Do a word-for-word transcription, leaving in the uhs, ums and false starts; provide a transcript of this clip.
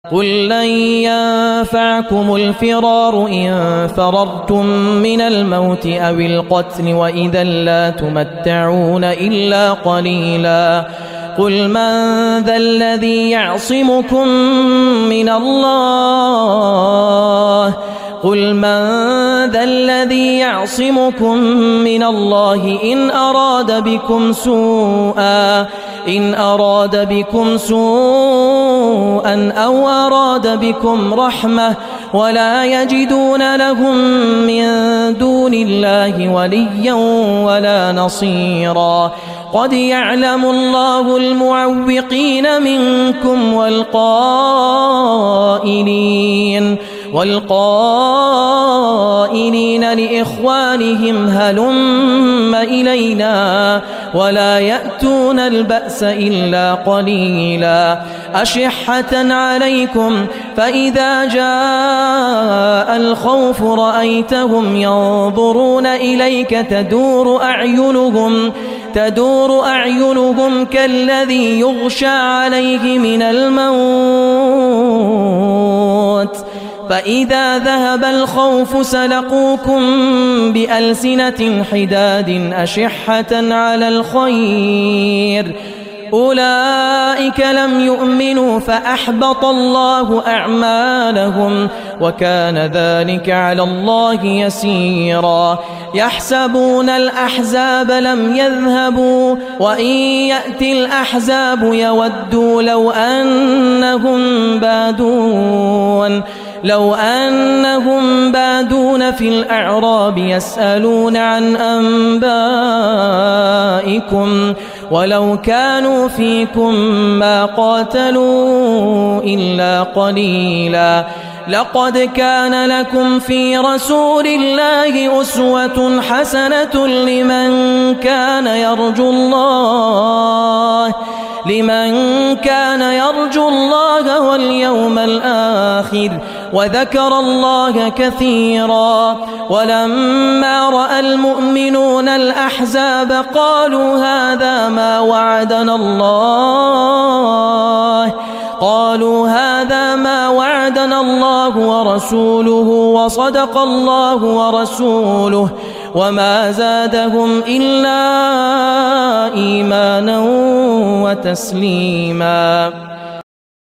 قل لن ينفعكم الفرار إن فررتم من الموت أو القتل وإذا لا تمتعون إلا قليلا قل من ذا الذي يعصمكم من الله قل من ذا الذي يعصمكم من الله إن أراد بكم سوءا إن أراد بكم سوءا أو أراد بكم رحمة ولا يجدون لهم من دون الله وليا ولا نصيرا قد يعلم الله المعوقين منكم والقائلين والقائلين لإخوانهم هلم إلينا ولا يأتون البأس إلا قليلا أشحة عليكم فإذا جاء الخوف رأيتهم ينظرون إليك تدور أعينهم تدور أعينهم كالذي يغشى عليه من الموت فإذا ذهب الخوف سلقوكم بألسنة حداد أشحة على الخير أولئك لم يؤمنوا فأحبط الله أعمالهم وكان ذلك على الله يسيرا يحسبون الأحزاب لم يذهبوا وإن يأتي الأحزاب يودوا لو أنهم بادون لو أنهم بادون في الأعراب يسألون عن أنبائكم ولو كانوا فيكم ما قاتلوا إلا قليلا لقد كان لكم في رسول الله أسوة حسنة لمن كان يرجو الله لمن كان يرجو الله واليوم الآخر وذكر الله كثيرا ولما رأى المؤمنون الأحزاب قالوا هذا ما وعدنا الله قالوا هذا ما وعدنا الله ورسوله وصدق الله ورسوله وما زادهم إلا إيمانا وتسليما.